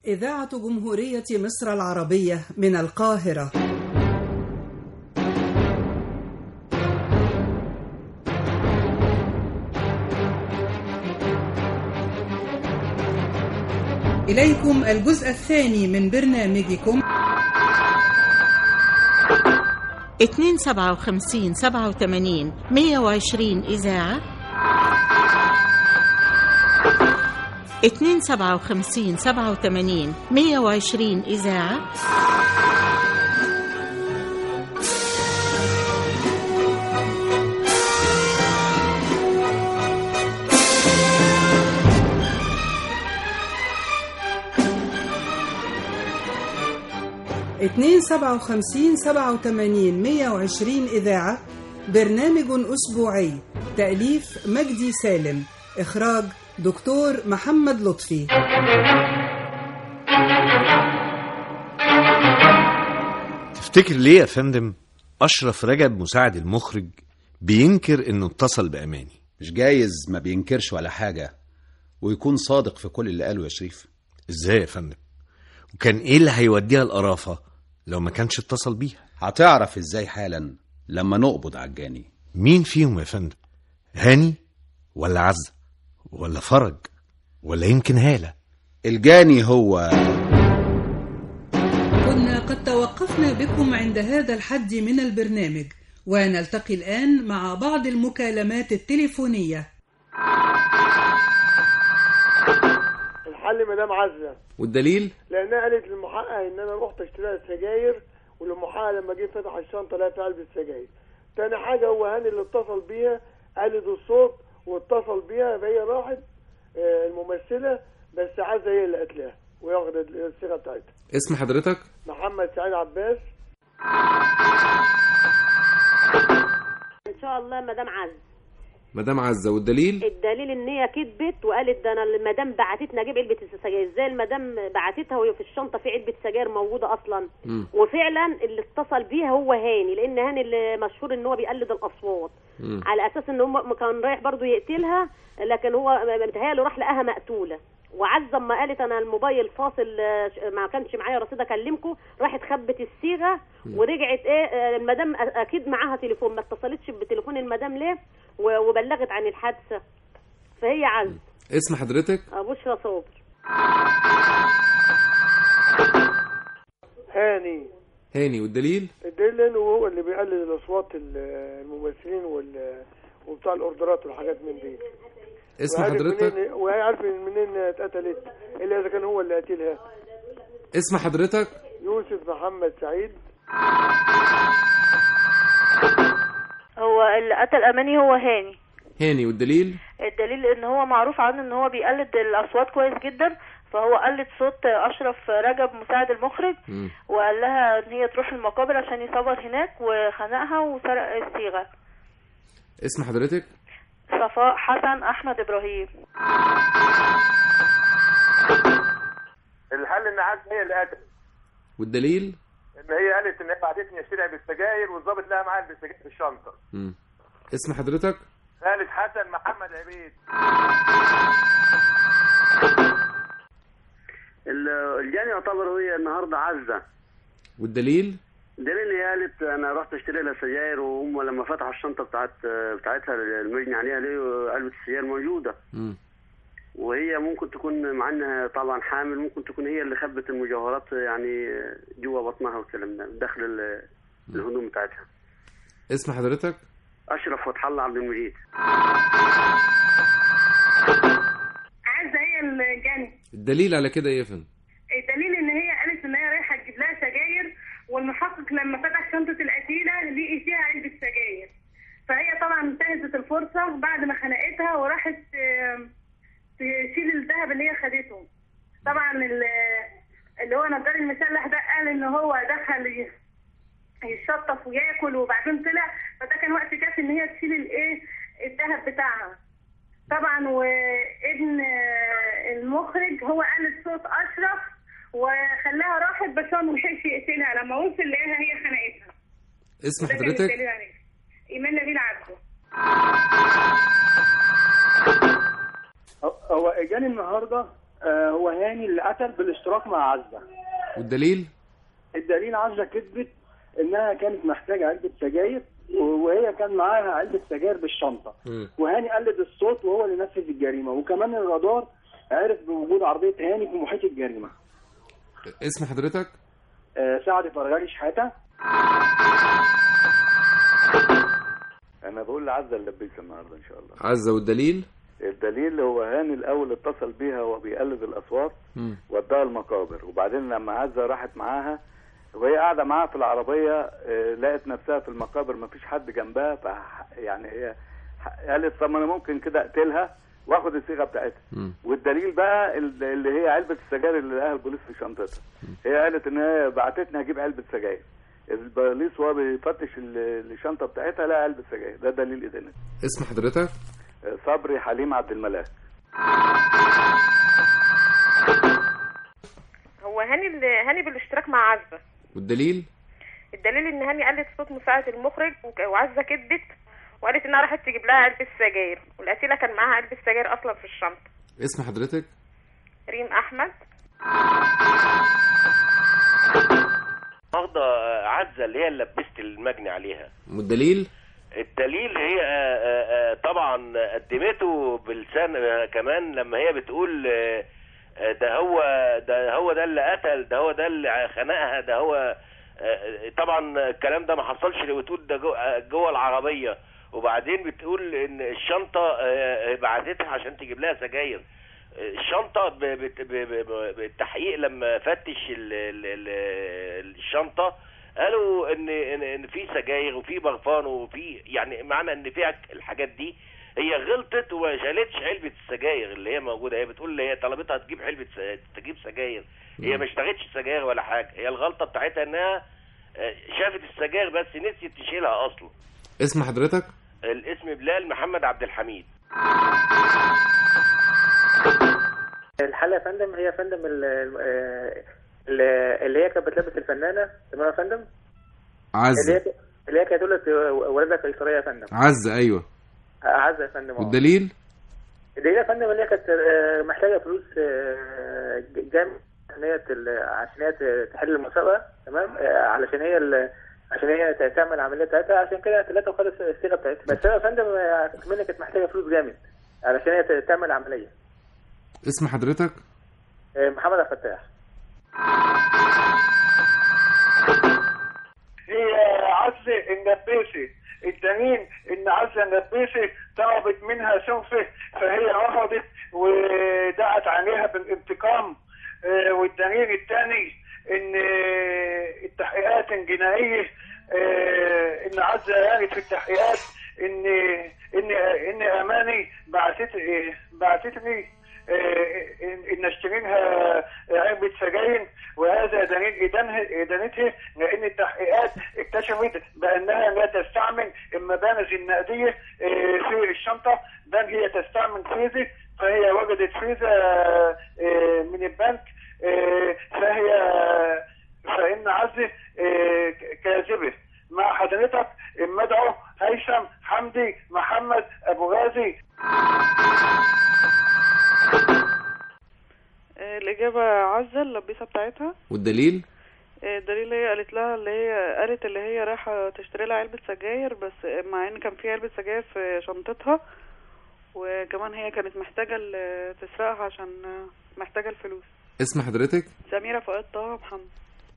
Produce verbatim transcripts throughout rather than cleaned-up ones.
إذاعة جمهورية مصر العربية من القاهرة. إليكم الجزء الثاني من برنامجكم اتنين سبعة وخمسين سبعة وثمانين مية وعشرين إذاعة، اتنين سبعة وخمسين سبعة وثمانين مية وعشرين إذاعة، اتنين سبعة وخمسين سبعة وثمانين مية وعشرين إذاعة. برنامج أسبوعي، تأليف مجدي سالم، إخراج دكتور محمد لطفي. تفتكر ليه يا فندم أشرف رجب مساعد المخرج بينكر إنه اتصل بأماني؟ مش جايز ما بينكرش ولا حاجة ويكون صادق في كل اللي قاله يا شريف. إزاي يا فندم؟ وكان إيه اللي هيوديها القرافة لو ما كانش اتصل بيها؟ هتعرف إزاي حالا لما نقبض على الجاني. مين فيهم يا فندم؟ هاني ولا عزة ولا فرج ولا يمكن هالة؟ الجاني هو. كنا قد توقفنا بكم عند هذا الحد من البرنامج، ونلتقي الآن مع بعض المكالمات التليفونية. الحل مدام عزة. والدليل؟ لأنها قالت للمحقق إن أنا رحت اشتريها سجاير، والمحقق لما جه فتح الشنطة لقى فيها علبة سجاير. تاني حاجة هو هاني اللي اتصل بيها، قالت الصوت واتصل بيها، فهي راحت الممثلة، بس عزة هي اللي قتلها وياخد الصيغة بتاعتها. اسم حضرتك؟ محمد سعيد عباس. ان شاء الله مدام عزة. مدام عزة. والدليل؟ الدليل ان هي كذبت وقالت ده انا المدام بعتتنا اجيب علبه السجاير. ازاي المدام بعتتها وهي في الشنطه في علبه سجاير موجوده اصلا؟ م. وفعلا اللي اتصل بيها هو هاني، لان هاني اللي مشهور ان هو بيقلد الاصوات، م. على اساس ان هو كان رايح برضو يقتلها، لكن هو متهيأله راح لقاها مقتوله. وعزة اما قالت انا الموبايل فاصل ما كانش معايا رصيد اكلمكم، راحت خبت الصيغه ورجعت ايه المدام اكيد معاها تليفون، ما اتصلتش بتليفون المدام ليه وبلغت عن الحادثه، فهي عزة. اسم حضرتك؟ بشرى صابر. هاني. هاني. والدليل؟ الدليل انه هو اللي بيقلد الاصوات الممثلين وبتاع الاوردرات والحاجات من دي. اسم حضرتك؟ وهي عارفه منين اتقتلت الا اذا كان هو اللي قتلها. اسم حضرتك؟ يوسف محمد سعيد. هو اللي قتل اماني هو هاني. هاني. والدليل؟ الدليل ان هو معروف عنه ان هو بيقلد الاصوات كويس جدا، فهو قلد صوت اشرف رجب مساعد المخرج، م. وقال لها ان هي تروح المقابر عشان يصور هناك، وخنقها وسرق الصيغه. اسم حضرتك؟ صفاء حسن احمد ابراهيم. الحل ان عزة هي اللي قتلت. والدليل؟ ان هي قالت ان هي بعتتني اشتري بالسجاير والظابط لها معايا بالسجاير في الشنطه. امم اسم حضرتك؟ خالد حسن محمد عبيد. الجاني يعتبر هي النهارده عزة. والدليل؟ الدليل اللي قالت انا رحت اشتري لها سجاير، وهم لما فتحوا الشنطه بتاعت بتاعتها المجني عليها ليه علبه السجاير موجوده. امم وهي ممكن تكون مع انها طبعا حامل، ممكن تكون هي اللي خبت المجوهرات يعني جوه بطنها والكلام ده داخل الهدوم بتاعتها. اسم حضرتك؟ اشرف فتح الله عبد المجيد. عزة هي الجاني. الدليل على كده ايه يا فندم؟ الدليل ان هي قالت ان هي رايحه تجيب لها سجاير، والمحقق لما فتح شنطه القتيله لقي فيها علبه سجاير، فهي طبعا انتهزت الفرصه بعد ما خنقتها وراحت تشيل الذهب اللي هي خدته. طبعا اللي هو نجار المسلح ده قال ان هو دخل يشطف وياكل وبعدين طلع، فده كان وقت كافي ان هي تشيل الايه الذهب بتاعها. طبعا وابن المخرج هو قال صوت اشرف وخلاها راحت، بس هو ملحقش يقتلها، لما وصل لقاها هي خنقتها. اسم حضرتك؟ ايمان نبيل عبده. هو اجاني النهارده آه هو هاني اللي قتل بالاشتراك مع عزة. والدليل؟ الدليل عزة كذبت انها كانت محتاجة علبة سجاير وهي كان معاها علبة سجاير بالشنطة. م. وهاني قلد الصوت وهو اللي نفذ الجريمة، وكمان الرادار عرف بوجود عربية هاني في محيط الجريمة. اسم حضرتك؟ آه سعد فرغالي شحاتة. انا بقول لعزة اللبيسة النهاردة ان شاء الله. عزة. والدليل؟ الدليل هو هاني الاول اتصل بيها وهو بيقلد الاصوات وداها المقابر، وبعدين لما عزة راحت معاها وهي قاعده معاها في العربيه لقت نفسها في المقابر مفيش حد جنبها، ف يعني هي قالت طب انا ممكن كده اقتلها واخد الصيغه بتاعتها. والدليل بقى اللي هي علبه السجاير اللي لقاها البوليس في شنطتها. هي قالت ان هي بعتتني اجيب علبه سجاير، البوليس وهو بيفتش الشنطه بتاعتها لقى علبه سجاير. ده دليل ادانه. اسم حضرتك؟ صبري حليم عبد الملاك. هو هاني هاني بالاشتراك مع عزة. والدليل؟ الدليل ان هاني قالت صوت مساعد المخرج وعزة كدبت وقالت انها راحت تجيب لها علبة سجاير، والقتيلة كان معاها علبة سجاير اصلا في الشنطة. اسم حضرتك؟ ريم احمد. واخده عزة اللي هي اللي لبست المجني عليها. والدليل؟ الدليل هي طبعا قدمته بلسان كمان لما هي بتقول ده هو ده هو ده اللي قتل، ده هو ده اللي خنقها، ده هو طبعا الكلام ده ما حصلش. اللي بتقول ده جوه العربيه، وبعدين بتقول ان الشنطه بعتتها عشان تجيب لها سجاير. الشنطه بالتحقيق لما فتش الشنطه قالوا ان ان في سجاير وفي برفان وفي يعني معنى ان فيها الحاجات دي. هي غلطت وما شالتش علبه السجاير اللي هي موجوده. هي بتقول هي طلبتها تجيب علبه تجيب سجاير، هي ما اشترتش سجاير ولا حاجه. هي الغلطه بتاعتها انها شافت السجاير بس نسيت تشيلها اصلا. اسم حضرتك؟ الاسم بلال محمد عبد الحميد. الحالة يا فندم هي يا فندم اللي هي كانت بتلبس الفنانة تمام يا فندم؟ عزة. اللي هي كانت ولدت والدها قيصرية يا فندم. عزة. ايوه عزة يا فندم. والدليل؟ الدليل يا فندم اللي هي كانت محتاجة فلوس جامد عشان هي عشان هي تحل المسابقة تمام، علشان هي عشان هي تعمل العملية بتاعتها، عشان كده ثلاثة وخلص الصيغة بتاعتها. بس هي يا فندم كمان كانت محتاجة فلوس جامد علشان هي تعمل العملية. اسم حضرتك؟ محمد عبد الفتاح. هي عزة النبيسي. الدليل ان عزة النبيسي طلبت منها سلفة فهي رفضت ودعت عليها بالانتقام. والدليل الثاني ان التحقيقات الجنائية ان عزة قالت في التحقيقات ان ان ان اماني بعثت بعثت لي ان اشتري لها علبه سجاير، وهذا دليل ادانتها لان التحقيقات اكتشفت بانها لا تستعمل المبانز النقديه في الشنطه، بل هي تستعمل فيزا. فهي وجدت فيزا من البنك، فهي فان عزة كاذبه. مع حضرتك المدعو هيثم حمدي محمد ابو غازي. الإجابة عزة اللبيسة بتاعتها. والدليل؟ الدليل هي قالت لها اللي هي قالت اللي هي رايحة تشتري لها علبة سجاير، بس مع ان كان في علبة سجاير في شنطتها، وكمان هي كانت محتاجة تسرقها عشان محتاجة الفلوس. اسم حضرتك؟ سميرة فؤاد طه محمد.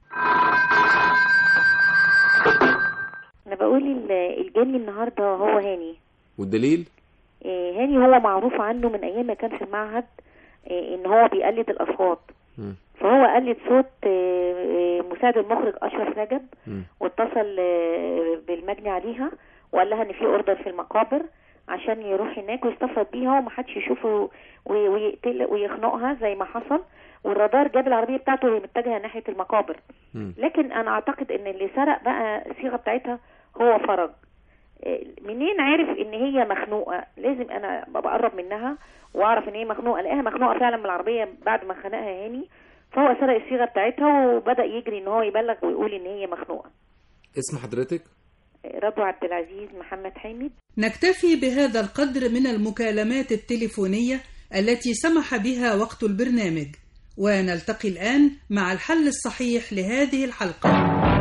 انا بقول الجاني النهارده هو هاني. والدليل؟ هاني هو معروف عنه من ايام ما كان في المعهد ان هو بيقلد الاصوات. م. فهو قلد صوت مساعد المخرج اشرف رجب، واتصل بالمجني عليها وقال لها ان في اوردر في المقابر عشان يروح هناك ويستفرد بيها ومحدش يشوفه ويقتل ويخنقها زي ما حصل. والرادار جاب العربيه بتاعته وهي متجهه ناحيه المقابر. م. لكن انا اعتقد ان اللي سرق بقى الصيغه بتاعتها هو فرج. منين عارف ان هي مخنوقه؟ لازم انا بقرب منها واعرف ان هي مخنوقه، الاقيها مخنوقه فعلا من العربيه بعد ما خنقها هاني، فهو سرق الصيغه بتاعتها وبدا يجري ان هو يبلغ ويقول ان هي مخنوقه. اسم حضرتك؟ رضوى عبد العزيز محمد حامد. نكتفي بهذا القدر من المكالمات التليفونيه التي سمح بها وقت البرنامج، ونلتقي الآن مع الحل الصحيح لهذه الحلقة.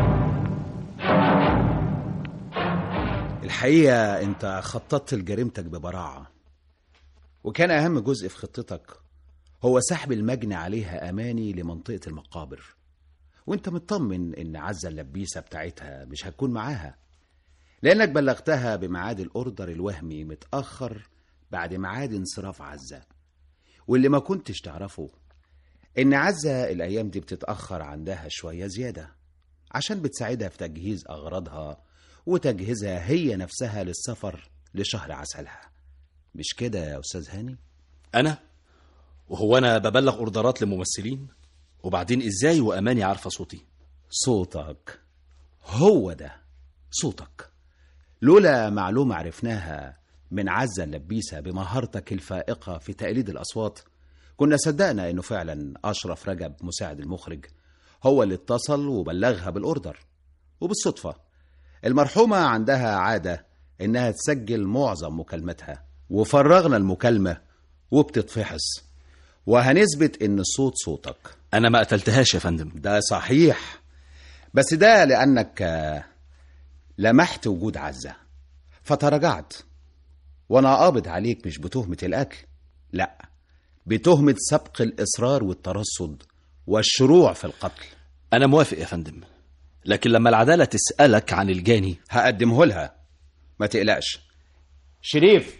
الحقيقة أنت خططت لجريمتك ببراعة، وكان أهم جزء في خطتك هو سحب المجني عليها أماني لمنطقة المقابر، وانت مطمن ان عزة اللبيسة بتاعتها مش هتكون معاها، لأنك بلغتها بميعاد الأوردر الوهمي متأخر بعد ميعاد انصراف عزة. واللي ما كنتش تعرفه إن عزة الأيام دي بتتأخر عندها شوية زيادة عشان بتساعدها في تجهيز أغراضها وتجهيزها هي نفسها للسفر لشهر عسلها. مش كده يا أستاذ هاني؟ أنا؟ وهو أنا ببلغ أوردرات لممثلين؟ وبعدين إزاي وأماني عارفة صوتي؟ صوتك هو ده صوتك. لولا معلومة عرفناها من عزة اللبيسة بمهارتك الفائقة في تقليد الأصوات كنا صدقنا إنه فعلا أشرف رجب مساعد المخرج هو اللي اتصل وبلغها بالأوردر. وبالصدفة المرحومة عندها عادة إنها تسجل معظم مكالمتها، وفرغنا المكالمة وبتتفحص وهنثبت إن الصوت صوتك. أنا ما قتلتهاش يا فندم. ده صحيح، بس ده لأنك لمحت وجود عزة فتراجعت، وأنا قابض عليك مش بتهمة القتل، لا، بتهمة سبق الإصرار والترصد والشروع في القتل. أنا موافق يا فندم، لكن لما العدالة تسألك عن الجاني هقدمه لها، ما تقلقش. شريف،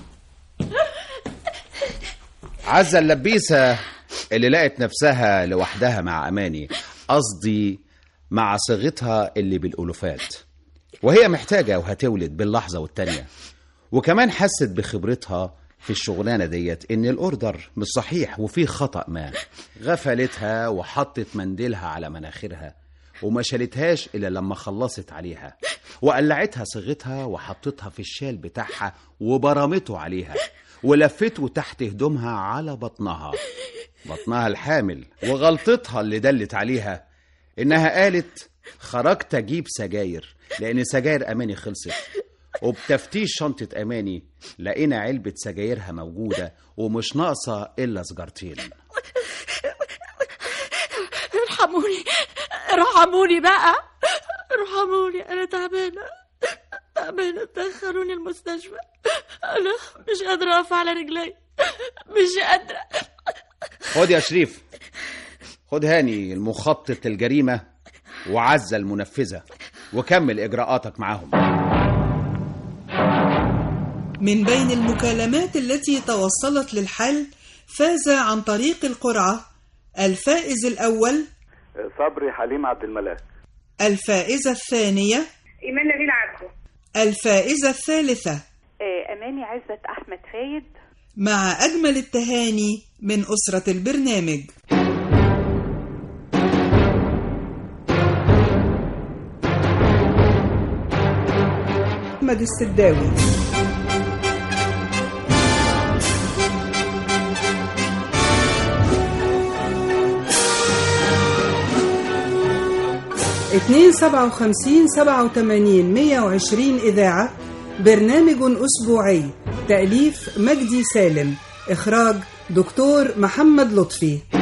عزة اللبيسة اللي لقت نفسها لوحدها مع أماني، قصدي مع صيغتها اللي بالألوفات، وهي محتاجة وهتولد باللحظة والتانية، وكمان حست بخبرتها في الشغلانة ديت إن الأوردر مش صحيح وفيه خطأ ما. غفلتها وحطت منديلها على مناخيرها وما شالتهاش إلا لما خلصت عليها، وقلعتها صيغتها وحطتها في الشال بتاعها وبرمته عليها ولفته تحت هدومها على بطنها بطنها الحامل. وغلطتها اللي دلت عليها إنها قالت خرجت أجيب سجاير لأن سجاير أماني خلصت، وبتفتيش شنطة أماني لقينا علبة سجايرها موجودة ومش ناقصة إلا سجارتين. ارحموني ارحموني بقى ارحموني، أنا تعبانة تعبانة، دخلوني المستشفى، أنا مش قادرة أقف على رجلي، مش قادرة. خد يا شريف، خد هاني المخطط للجريمة وعزة المنفذة وكمل إجراءاتك معاهم. من بين المكالمات التي توصلت للحل فاز عن طريق القرعة الفائز الأول صبري حليم عبد الملاك، الفائزة الثانية إيمان نبيل عبده، الفائزة الثالثة أماني عزت أحمد فايد. مع أجمل التهاني من أسرة البرنامج. أحمد السداوي، اتنين سبعة وخمسين سبعة وتمانين مية وعشرين إذاعة، برنامج أسبوعي، تأليف مجدي سالم، إخراج دكتور محمد لطفي.